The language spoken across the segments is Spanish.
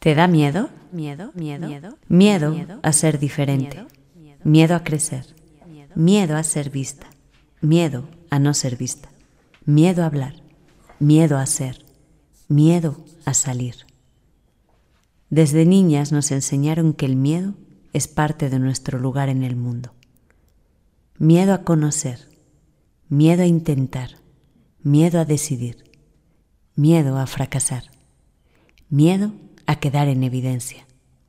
¿Te da miedo? Miedo a ser diferente, miedo a crecer, miedo a ser vista, miedo a no ser vista, miedo a hablar, miedo a ser, miedo a salir. Desde niñas nos enseñaron que el miedo es parte de nuestro lugar en el mundo. Miedo a conocer, miedo a intentar, miedo a decidir, miedo a fracasar, miedo a quedar en evidencia.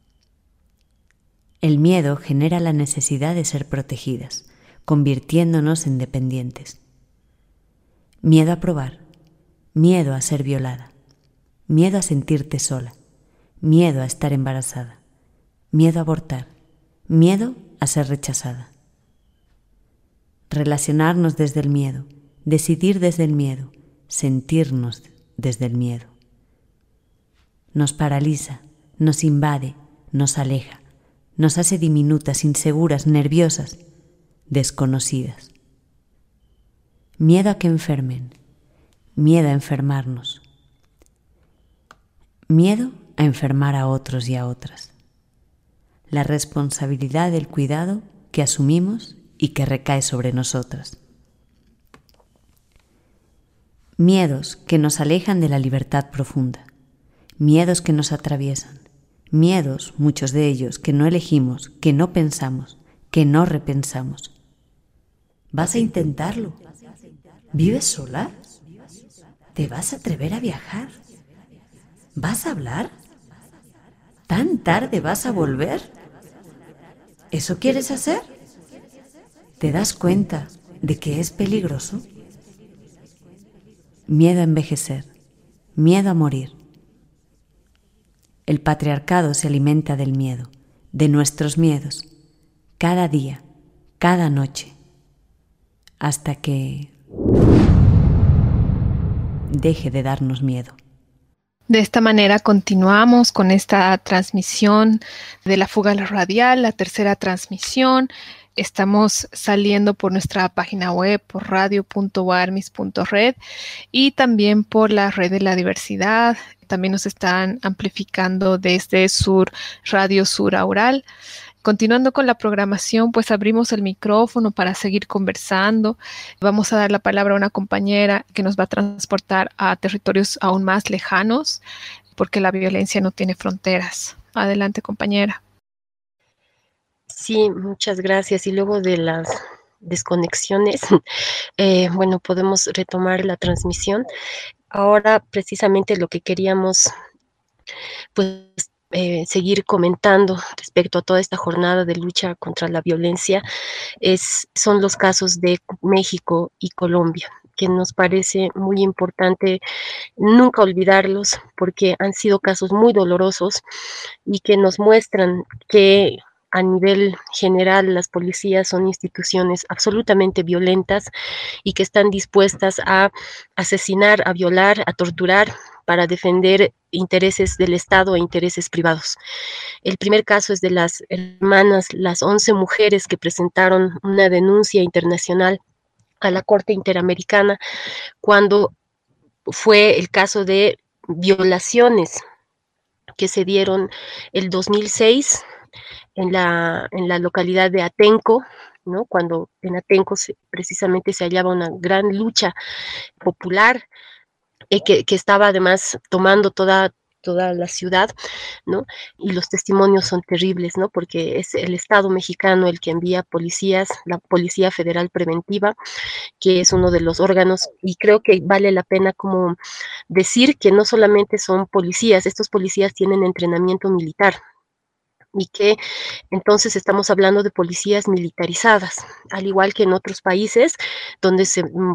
El miedo genera la necesidad de ser protegidas, convirtiéndonos en dependientes. Miedo a probar, miedo a ser violada, miedo a sentirte sola, miedo a estar embarazada, miedo a abortar, miedo a ser rechazada. Relacionarnos desde el miedo, decidir desde el miedo, sentirnos desde el miedo. Nos paraliza, nos invade, nos aleja, nos hace diminutas, inseguras, nerviosas, desconocidas. Miedo a que enfermen, miedo a enfermarnos, miedo a enfermar a otros y a otras. La responsabilidad del cuidado que asumimos y que recae sobre nosotras. Miedos que nos alejan de la libertad profunda, miedos que nos atraviesan, miedos, muchos de ellos, que no elegimos, que no pensamos, que no repensamos. ¿Vas a intentarlo? ¿Vives sola? ¿Te vas a atrever a viajar? ¿Vas a hablar? ¿Tan tarde vas a volver? ¿Eso quieres hacer? ¿Te das cuenta de que es peligroso? Miedo a envejecer, miedo a morir. El patriarcado se alimenta del miedo, de nuestros miedos, cada día, cada noche, hasta que deje de darnos miedo. De esta manera continuamos con esta transmisión de la fuga radial, la tercera transmisión. Estamos saliendo por nuestra página web, por radio.warmis.red y también por la red de la diversidad. También nos están amplificando desde Radio Sur Aural. Continuando con la programación, pues abrimos el micrófono para seguir conversando. Vamos a dar la palabra a una compañera que nos va a transportar a territorios aún más lejanos, porque la violencia no tiene fronteras. Adelante, compañera. Sí, muchas gracias. Y luego de las desconexiones, bueno, podemos retomar la transmisión. Ahora, precisamente lo que queríamos, pues, seguir comentando respecto a toda esta jornada de lucha contra la violencia son los casos de México y Colombia, que nos parece muy importante nunca olvidarlos porque han sido casos muy dolorosos y que nos muestran que a nivel general las policías son instituciones absolutamente violentas y que están dispuestas a asesinar, a violar, a torturar para defender intereses del Estado e intereses privados. El primer caso es de las hermanas, las 11 mujeres que presentaron una denuncia internacional a la Corte Interamericana cuando fue el caso de violaciones que se dieron el 2006 en la localidad de Atenco, ¿no? Cuando en Atenco precisamente se hallaba una gran lucha popular que estaba además tomando toda la ciudad, ¿no? Y los testimonios son terribles, ¿no? Porque es el Estado mexicano el que envía policías, la Policía Federal Preventiva, que es uno de los órganos, y creo que vale la pena como decir que no solamente son policías, estos policías tienen entrenamiento militar, y que entonces estamos hablando de policías militarizadas, al igual que en otros países donde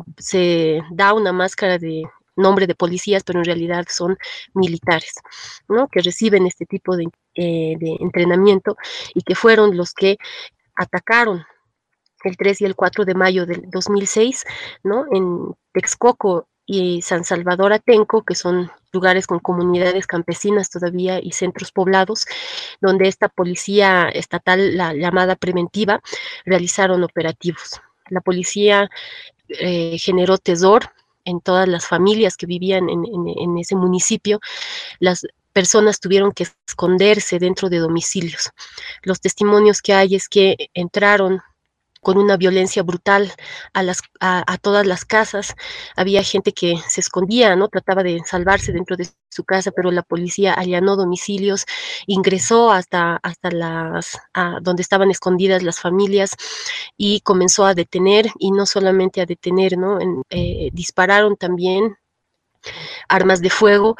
se da una máscara de nombre de policías, pero en realidad son militares, ¿no? Que reciben este tipo de entrenamiento y que fueron los que atacaron el 3 y el 4 de mayo del 2006, ¿no? En Texcoco y San Salvador Atenco, que son lugares con comunidades campesinas todavía y centros poblados, donde esta policía estatal, la llamada preventiva, realizaron operativos. La policía generó terror en todas las familias que vivían en ese municipio. Las personas tuvieron que esconderse dentro de domicilios. Los testimonios que hay es que entraron con una violencia brutal a todas las casas. Había gente que se escondía, ¿no? Trataba de salvarse dentro de su casa, pero la policía allanó domicilios, ingresó hasta donde estaban escondidas las familias y comenzó a detener, y no solamente a detener, ¿no? Dispararon también armas de fuego.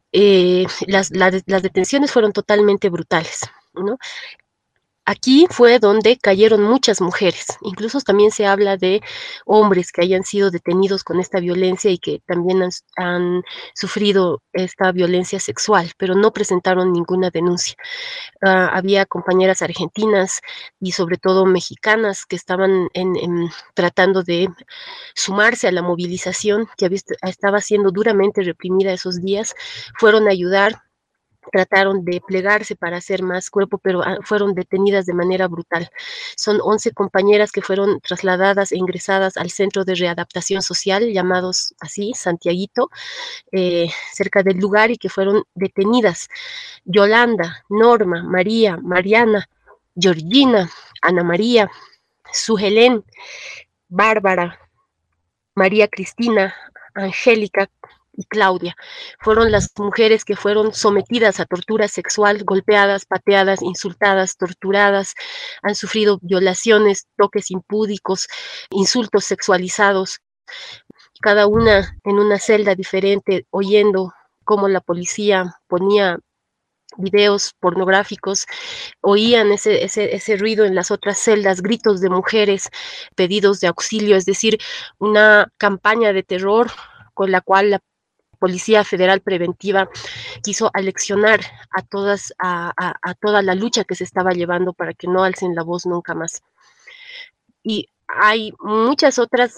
Las detenciones fueron totalmente brutales, ¿no? Aquí fue donde cayeron muchas mujeres, incluso también se habla de hombres que hayan sido detenidos con esta violencia y que también han sufrido esta violencia sexual, pero no presentaron ninguna denuncia. Había compañeras argentinas y sobre todo mexicanas que estaban tratando de sumarse a la movilización que estaba siendo duramente reprimida esos días, fueron a ayudar. Trataron de plegarse para hacer más cuerpo, pero fueron detenidas de manera brutal. Son 11 compañeras que fueron trasladadas e ingresadas al Centro de Readaptación Social, llamados así, Santiaguito, cerca del lugar, y que fueron detenidas. Yolanda, Norma, María, Mariana, Georgina, Ana María, Suhelén, Bárbara, María Cristina, Angélica y Claudia. Fueron las mujeres que fueron sometidas a tortura sexual, golpeadas, pateadas, insultadas, torturadas, han sufrido violaciones, toques impúdicos, insultos sexualizados, cada una en una celda diferente, oyendo cómo la policía ponía videos pornográficos, oían ese ruido en las otras celdas, gritos de mujeres, pedidos de auxilio, es decir, una campaña de terror con la cual la Policía Federal Preventiva quiso aleccionar a toda la lucha que se estaba llevando para que no alcen la voz nunca más. Y hay muchas otras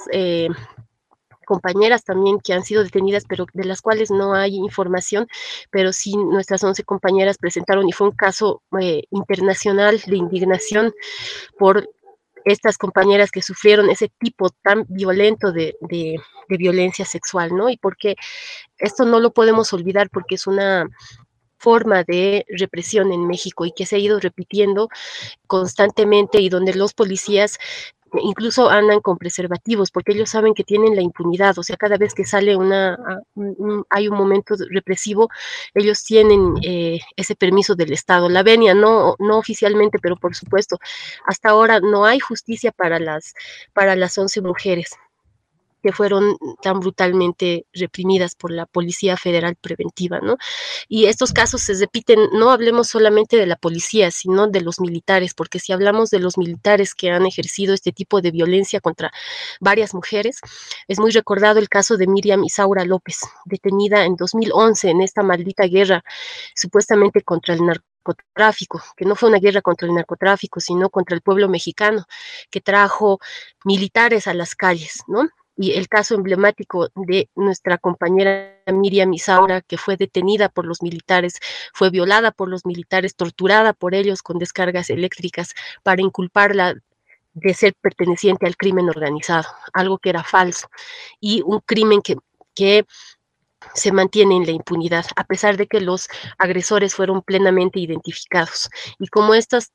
compañeras también que han sido detenidas, pero de las cuales no hay información, pero sí nuestras 11 compañeras presentaron, y fue un caso internacional de indignación por estas compañeras que sufrieron ese tipo tan violento de violencia sexual, ¿no? Y porque esto no lo podemos olvidar, porque es una forma de represión en México y que se ha ido repitiendo constantemente, y donde los policías incluso andan con preservativos porque ellos saben que tienen la impunidad. O sea, cada vez que sale hay un momento represivo, ellos tienen ese permiso del Estado, la venia, no oficialmente, pero por supuesto, hasta ahora no hay justicia para las 11 mujeres que fueron tan brutalmente reprimidas por la Policía Federal Preventiva, ¿no? Y estos casos se repiten, no hablemos solamente de la policía, sino de los militares, porque si hablamos de los militares que han ejercido este tipo de violencia contra varias mujeres, es muy recordado el caso de Miriam Isaura López, detenida en 2011 en esta maldita guerra, supuestamente contra el narcotráfico, que no fue una guerra contra el narcotráfico, sino contra el pueblo mexicano, que trajo militares a las calles, ¿no? Y el caso emblemático de nuestra compañera Miriam Isaura, que fue detenida por los militares, fue violada por los militares, torturada por ellos con descargas eléctricas para inculparla de ser perteneciente al crimen organizado, algo que era falso, y un crimen que se mantiene en la impunidad, a pesar de que los agresores fueron plenamente identificados. Y como estos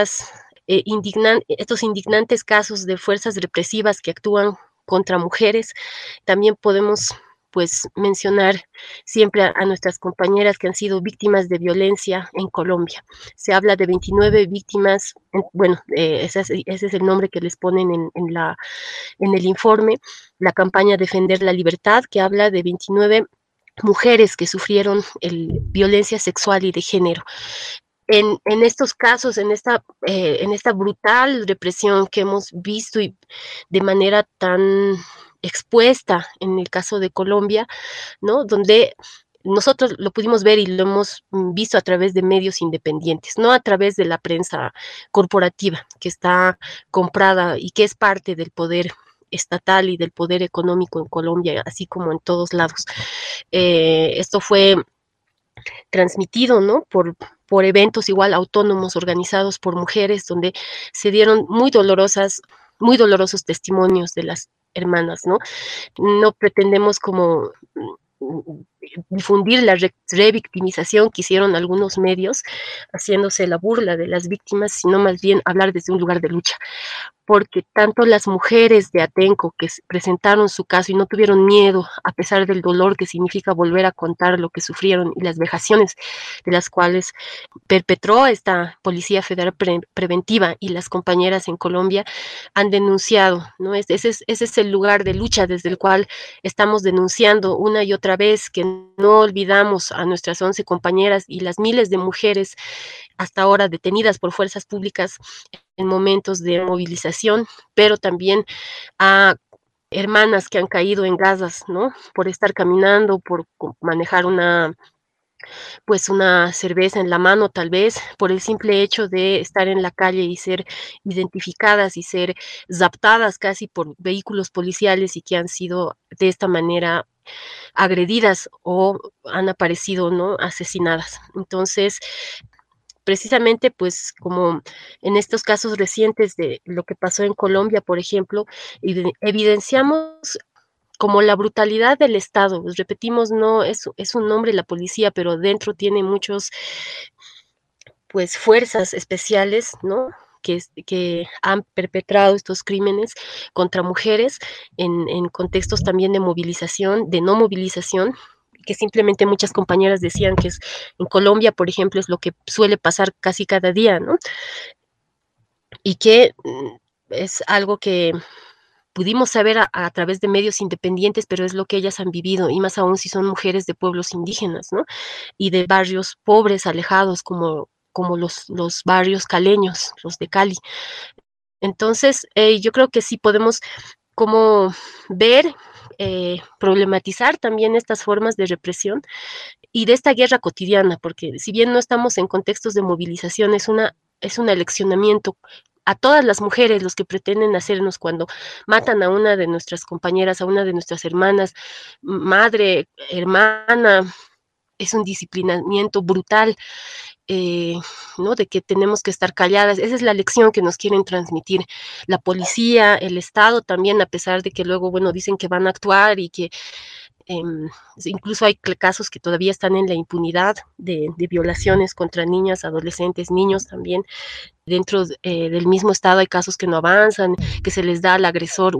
indignantes casos de fuerzas represivas que actúan contra mujeres, también podemos pues mencionar siempre a nuestras compañeras que han sido víctimas de violencia en Colombia. Se habla de 29 víctimas, ese es el nombre que les ponen en el informe, la campaña Defender la Libertad, que habla de 29 mujeres que sufrieron violencia sexual y de género. En estos casos, en esta brutal represión que hemos visto y de manera tan expuesta en el caso de Colombia, ¿no? Donde nosotros lo pudimos ver y lo hemos visto a través de medios independientes, no a través de la prensa corporativa que está comprada y que es parte del poder estatal y del poder económico en Colombia, así como en todos lados. Esto fue transmitido, ¿no? Por eventos igual autónomos organizados por mujeres, donde se dieron muy dolorosos testimonios de las hermanas, ¿no? No pretendemos como difundir la revictimización que hicieron algunos medios, haciéndose la burla de las víctimas, sino más bien hablar desde un lugar de lucha. Porque tanto las mujeres de Atenco que presentaron su caso y no tuvieron miedo, a pesar del dolor que significa volver a contar lo que sufrieron y las vejaciones de las cuales perpetró esta Policía Federal Preventiva, y las compañeras en Colombia han denunciado, ¿no? Ese es el lugar de lucha desde el cual estamos denunciando una y otra vez que no olvidamos a nuestras 11 compañeras y las miles de mujeres hasta ahora detenidas por fuerzas públicas en momentos de movilización, pero también a hermanas que han caído en gazas, ¿no? Por estar caminando, por manejar una cerveza en la mano, tal vez, por el simple hecho de estar en la calle y ser identificadas y ser zaptadas casi por vehículos policiales, y que han sido de esta manera agredidas o han aparecido, ¿no?, asesinadas. Entonces, precisamente, pues, como en estos casos recientes de lo que pasó en Colombia, por ejemplo, evidenciamos como la brutalidad del Estado. Pues, repetimos, no es un nombre la policía, pero dentro tiene muchos, pues, fuerzas especiales, ¿no?, que han perpetrado estos crímenes contra mujeres en contextos también de movilización, de no movilización, que simplemente muchas compañeras decían que en Colombia, por ejemplo, es lo que suele pasar casi cada día, ¿no? Y que es algo que pudimos saber a través de medios independientes, pero es lo que ellas han vivido, y más aún si son mujeres de pueblos indígenas, ¿no?, y de barrios pobres, alejados, como los barrios caleños, los de Cali. Entonces, yo creo que sí podemos como ver, problematizar también estas formas de represión y de esta guerra cotidiana, porque si bien no estamos en contextos de movilización, es un aleccionamiento a todas las mujeres los que pretenden hacernos cuando matan a una de nuestras compañeras, a una de nuestras hermanas, madre, hermana. Es un disciplinamiento brutal, ¿no?, de que tenemos que estar calladas. Esa es la lección que nos quieren transmitir la policía, el Estado también, a pesar de que luego, bueno, dicen que van a actuar y que incluso hay casos que todavía están en la impunidad de violaciones contra niñas, adolescentes, niños también. Dentro del mismo Estado hay casos que no avanzan, que se les da al agresor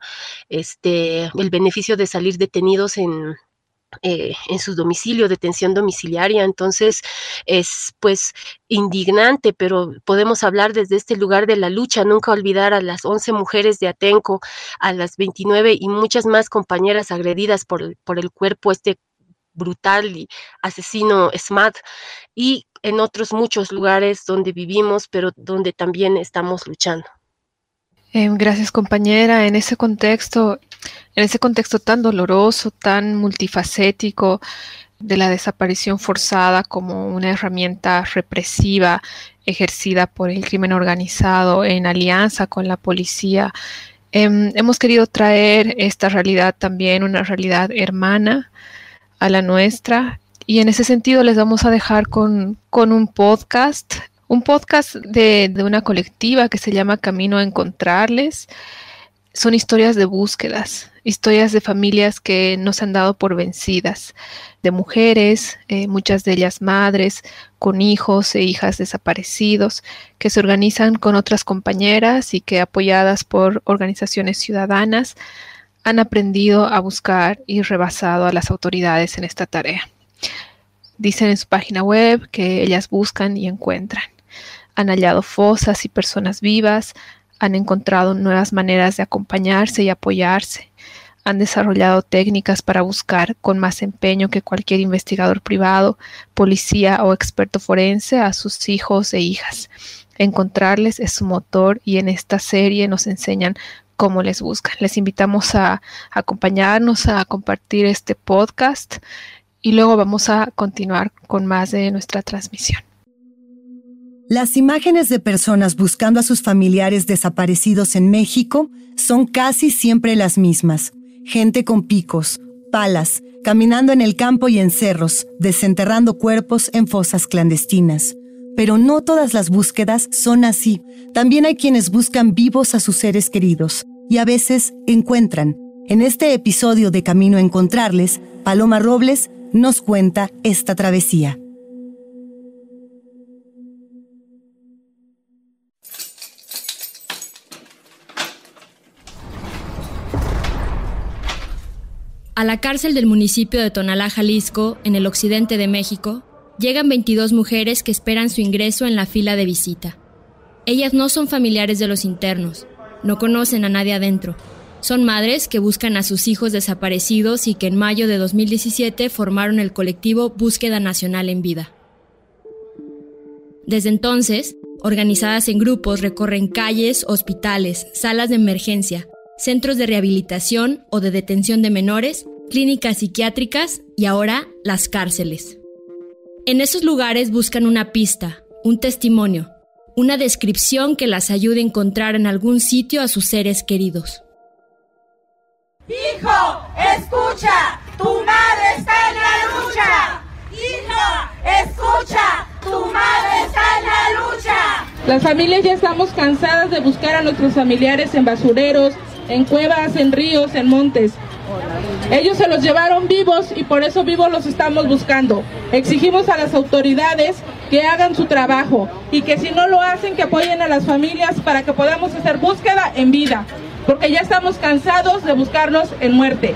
el beneficio de salir detenidos en su domicilio, detención domiciliaria. Entonces es, pues, indignante, pero podemos hablar desde este lugar de la lucha, nunca olvidar a las 11 mujeres de Atenco, a las 29 y muchas más compañeras agredidas por el cuerpo brutal y asesino SMAT, y en otros muchos lugares donde vivimos, pero donde también estamos luchando. Gracias, compañera. En ese contexto tan doloroso, tan multifacético, de la desaparición forzada como una herramienta represiva ejercida por el crimen organizado en alianza con la policía, hemos querido traer esta realidad también, una realidad hermana a la nuestra, y en ese sentido les vamos a dejar con un podcast de una colectiva que se llama Camino a Encontrarles. Son historias de búsquedas, historias de familias que no se han dado por vencidas, de mujeres, muchas de ellas madres, con hijos e hijas desaparecidos, que se organizan con otras compañeras y que, apoyadas por organizaciones ciudadanas, han aprendido a buscar y rebasado a las autoridades en esta tarea. Dicen en su página web que ellas buscan y encuentran. Han hallado fosas y personas vivas, han encontrado nuevas maneras de acompañarse y apoyarse, han desarrollado técnicas para buscar con más empeño que cualquier investigador privado, policía o experto forense a sus hijos e hijas. Encontrarles es su motor, y en esta serie nos enseñan cómo les buscan. Les invitamos a acompañarnos, a compartir este podcast, y luego vamos a continuar con más de nuestra transmisión. Las imágenes de personas buscando a sus familiares desaparecidos en México son casi siempre las mismas. Gente con picos, palas, caminando en el campo y en cerros, desenterrando cuerpos en fosas clandestinas. Pero no todas las búsquedas son así. También hay quienes buscan vivos a sus seres queridos y a veces encuentran. En este episodio de Camino a Encontrarles, Paloma Robles nos cuenta esta travesía. A la cárcel del municipio de Tonalá, Jalisco, en el occidente de México, llegan 22 mujeres que esperan su ingreso en la fila de visita. Ellas no son familiares de los internos, no conocen a nadie adentro. Son madres que buscan a sus hijos desaparecidos y que en mayo de 2017 formaron el colectivo Búsqueda Nacional en Vida. Desde entonces, organizadas en grupos, recorren calles, hospitales, salas de emergencia, centros de rehabilitación o de detención de menores, clínicas psiquiátricas y ahora las cárceles. En esos lugares buscan una pista, un testimonio, una descripción que las ayude a encontrar en algún sitio a sus seres queridos. ¡Hijo, escucha! ¡Tu madre está en la lucha! ¡Hijo, escucha! ¡Tu madre está en la lucha! Las familias ya estamos cansadas de buscar a nuestros familiares en basureros, en cuevas, en ríos, en montes. Ellos se los llevaron vivos y por eso vivos los estamos buscando. Exigimos a las autoridades que hagan su trabajo y que si no lo hacen, que apoyen a las familias para que podamos hacer búsqueda en vida, porque ya estamos cansados de buscarlos en muerte.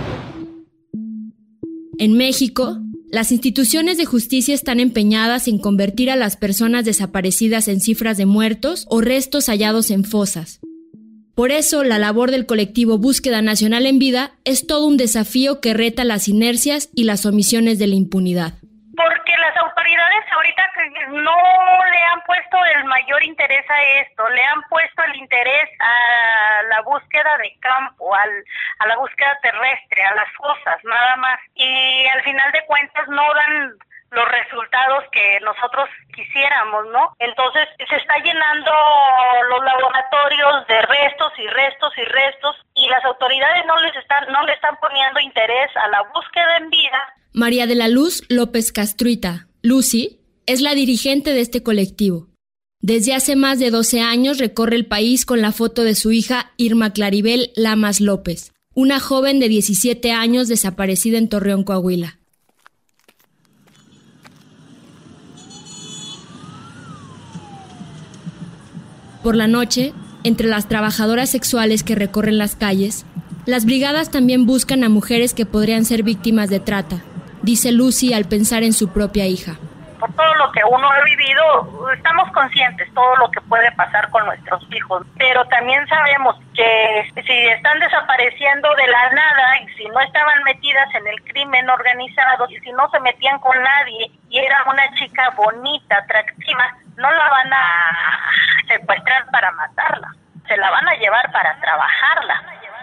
En México, las instituciones de justicia están empeñadas en convertir a las personas desaparecidas en cifras de muertos o restos hallados en fosas. Por eso, la labor del colectivo Búsqueda Nacional en Vida es todo un desafío que reta las inercias y las omisiones de la impunidad. Porque las autoridades ahorita no le han puesto el mayor interés a esto, le han puesto el interés a la búsqueda de campo, a la búsqueda terrestre, a las fosas, nada más. Y al final de cuentas no dan los resultados que nosotros quisiéramos, ¿no? Entonces se está llenando los laboratorios de restos y restos y restos y las autoridades no le están poniendo interés a la búsqueda en vida. María de la Luz López Castruita, Lucy, es la dirigente de este colectivo. Desde hace más de 12 años recorre el país con la foto de su hija Irma Claribel Lamas López, una joven de 17 años desaparecida en Torreón, Coahuila. Por la noche, entre las trabajadoras sexuales que recorren las calles, las brigadas también buscan a mujeres que podrían ser víctimas de trata, dice Lucy al pensar en su propia hija. Por todo lo que uno ha vivido, estamos conscientes todo lo que puede pasar con nuestros hijos, pero también sabemos que si están desapareciendo de la nada y si no estaban metidas en el crimen organizado y si no se metían con nadie y era una chica bonita, atractiva, no la van a secuestrar para matarla, se la van a llevar para trabajarla.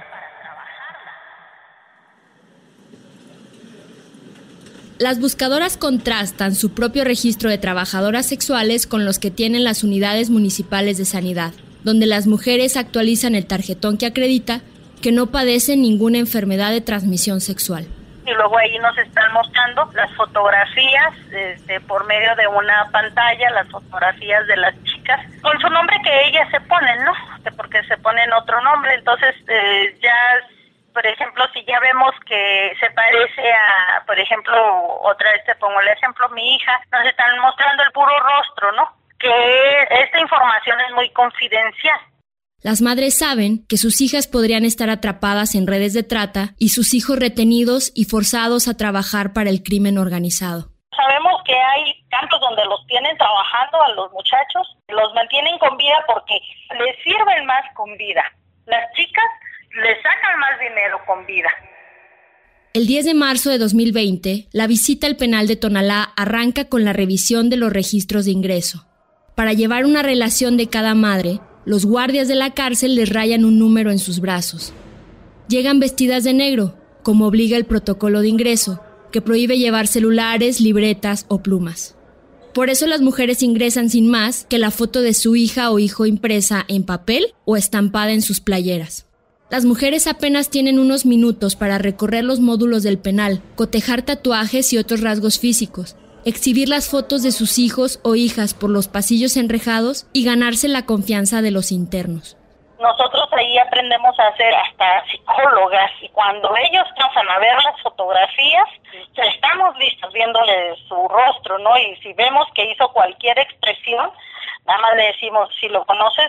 Las buscadoras contrastan su propio registro de trabajadoras sexuales con los que tienen las unidades municipales de sanidad, donde las mujeres actualizan el tarjetón que acredita que no padecen ninguna enfermedad de transmisión sexual. Y luego ahí nos están mostrando las fotografías por medio de una pantalla, las fotografías de las chicas, con su nombre que ellas se ponen, ¿no? Porque se ponen otro nombre, entonces ya... Por ejemplo, si ya vemos que se parece a, por ejemplo, otra vez te pongo el ejemplo, mi hija, nos están mostrando el puro rostro, ¿no? Que esta información es muy confidencial. Las madres saben que sus hijas podrían estar atrapadas en redes de trata y sus hijos retenidos y forzados a trabajar para el crimen organizado. Sabemos que hay campos donde los tienen trabajando a los muchachos, los mantienen con vida porque les sirven más con vida. Las chicas les sacan más dinero con vida. El 10 de marzo de 2020, la visita al penal de Tonalá arranca con la revisión de los registros de ingreso. Para llevar una relación de cada madre, los guardias de la cárcel les rayan un número en sus brazos. Llegan vestidas de negro, como obliga el protocolo de ingreso, que prohíbe llevar celulares, libretas o plumas. Por eso las mujeres ingresan sin más que la foto de su hija o hijo impresa en papel o estampada en sus playeras. Las mujeres apenas tienen unos minutos para recorrer los módulos del penal, cotejar tatuajes y otros rasgos físicos, exhibir las fotos de sus hijos o hijas por los pasillos enrejados y ganarse la confianza de los internos. nosotros ahí aprendemos a ser hasta psicólogas, y cuando ellos pasan a ver las fotografías, estamos listos viéndole su rostro, ¿no? Y si vemos que hizo cualquier expresión, nada más le decimos, si lo conoces,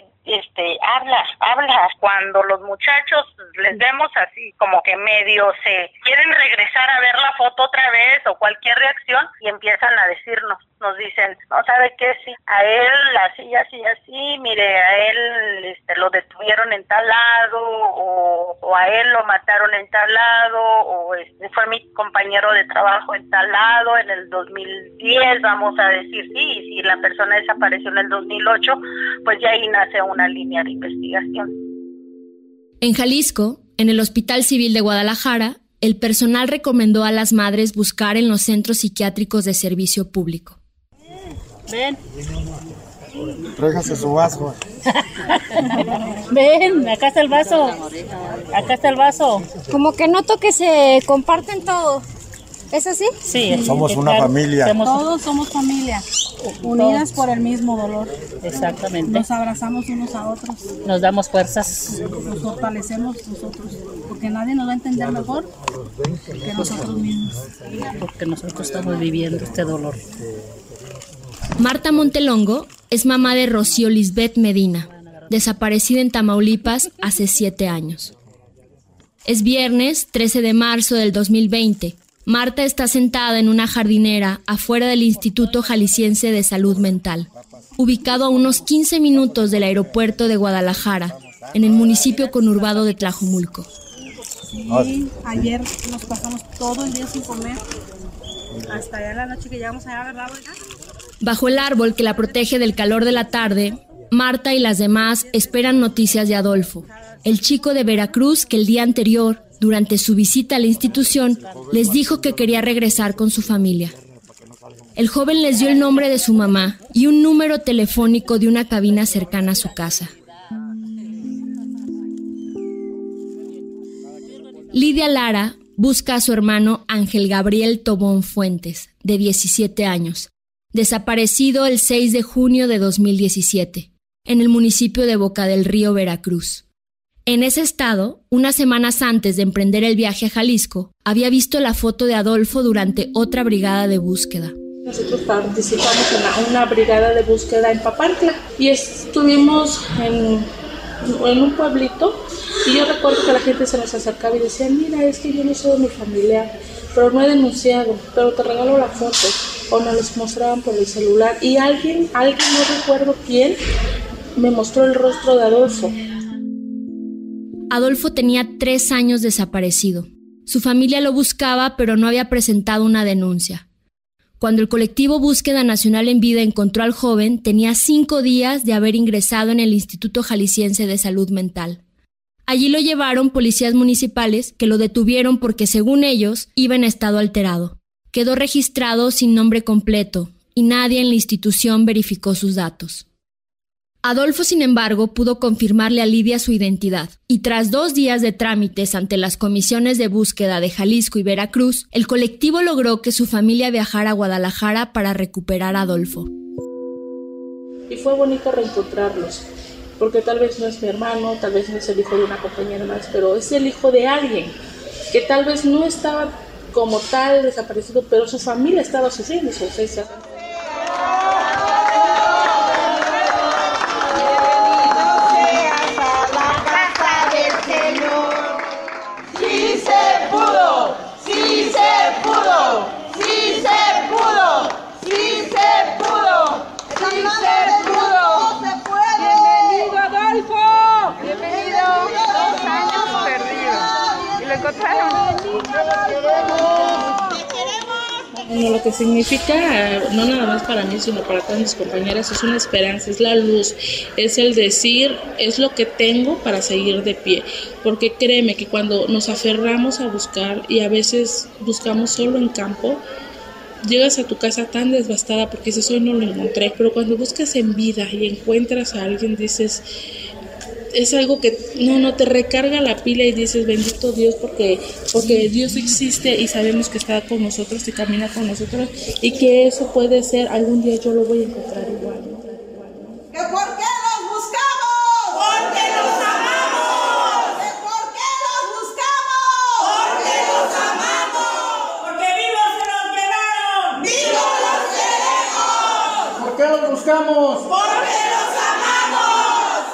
habla. Cuando los muchachos les vemos así como que medio se quieren regresar a ver la foto otra vez o cualquier reacción, y empiezan a decirnos, nos dicen, no, ¿sabe qué? Sí, a él así, mire, a él lo detuvieron en tal lado, o a él lo mataron en tal lado, o fue mi compañero de trabajo en tal lado, en el 2010, vamos a decir, sí, y si la persona desapareció en el 2008, pues ya ahí nace una línea de investigación. En Jalisco, en el Hospital Civil de Guadalajara, el personal recomendó a las madres buscar en los centros psiquiátricos de servicio público. Ven. Tráigase su vaso. Ven, acá está el vaso. Acá está el vaso. Como que noto que se comparten todo. ¿Es así? Sí. Somos una familia. Todos somos familia, unidas por el mismo dolor. Exactamente. Nos abrazamos unos a otros. Nos damos fuerzas. Nos fortalecemos nosotros, porque nadie nos va a entender mejor que nosotros mismos. Porque nosotros estamos viviendo este dolor. Marta Montelongo es mamá de Rocío Lisbeth Medina, desaparecida en Tamaulipas hace 7 años. Es viernes 13 de marzo del 2020. Marta está sentada en una jardinera afuera del Instituto Jalisciense de Salud Mental, ubicado a unos 15 minutos del aeropuerto de Guadalajara, en el municipio conurbado de Tlajomulco. Sí, ayer nos pasamos todo el día sin comer, hasta allá en la noche que llegamos allá, ¿verdad? Bajo el árbol que la protege del calor de la tarde, Marta y las demás esperan noticias de Adolfo, el chico de Veracruz que el día anterior, durante su visita a la institución, les dijo que quería regresar con su familia. El joven les dio el nombre de su mamá y un número telefónico de una cabina cercana a su casa. Lidia Lara busca a su hermano Ángel Gabriel Tobón Fuentes, de 17 años, desaparecido el 6 de junio de 2017, en el municipio de Boca del Río, Veracruz. En ese estado, unas semanas antes de emprender el viaje a Jalisco, había visto la foto de Adolfo durante otra brigada de búsqueda. Nosotros participamos en una brigada de búsqueda en Papantla y estuvimos en un pueblito, y yo recuerdo que la gente se nos acercaba y decía, mira, es que yo no soy de mi familiar, pero no he denunciado, pero te regalo la foto, o nos los mostraban por el celular, y alguien, no recuerdo quién, me mostró el rostro de Adolfo. Adolfo tenía 3 años desaparecido. Su familia lo buscaba, pero no había presentado una denuncia. Cuando el colectivo Búsqueda Nacional en Vida encontró al joven, tenía 5 días de haber ingresado en el Instituto Jalisciense de Salud Mental. Allí lo llevaron policías municipales que lo detuvieron porque, según ellos, iba en estado alterado. Quedó registrado sin nombre completo y nadie en la institución verificó sus datos. Adolfo, sin embargo, pudo confirmarle a Lidia su identidad, y tras 2 días de trámites ante las comisiones de búsqueda de Jalisco y Veracruz, el colectivo logró que su familia viajara a Guadalajara para recuperar a Adolfo. Y fue bonito reencontrarlos, porque tal vez no es mi hermano, tal vez no es el hijo de una compañera más, pero es el hijo de alguien que tal vez no estaba como tal desaparecido, pero su familia estaba sufriendo su ausencia. Bueno, lo que significa, no nada más para mí, sino para todas mis compañeras, es una esperanza, es la luz, es el decir, es lo que tengo para seguir de pie. Porque créeme que cuando nos aferramos a buscar, y a veces buscamos solo en campo, llegas a tu casa tan devastada porque dices, hoy no lo encontré, pero cuando buscas en vida y encuentras a alguien, dices, es algo que no te recarga la pila y dices, bendito Dios, porque Dios existe y sabemos que está con nosotros y camina con nosotros, y que eso puede ser, algún día yo lo voy a encontrar igual, ¿no? ¿Que por qué los buscamos? Porque los buscamos. ¡Porque los amamos!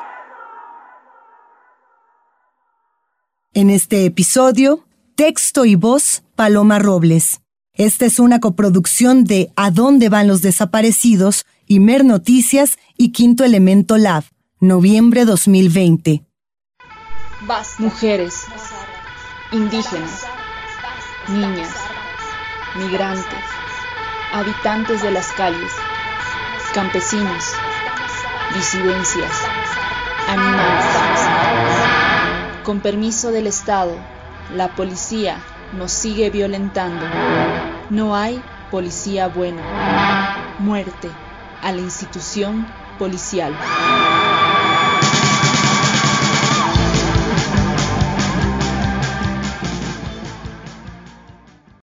En este episodio, texto y voz, Paloma Robles. Esta es una coproducción de ¿A dónde van los desaparecidos?, Imer Noticias y Quinto Elemento Lab, noviembre 2020. Mujeres, indígenas, niñas, migrantes, habitantes de las calles, campesinos, disidencias, animales. Con permiso del Estado, la policía nos sigue violentando. No hay policía buena. Muerte a la institución policial.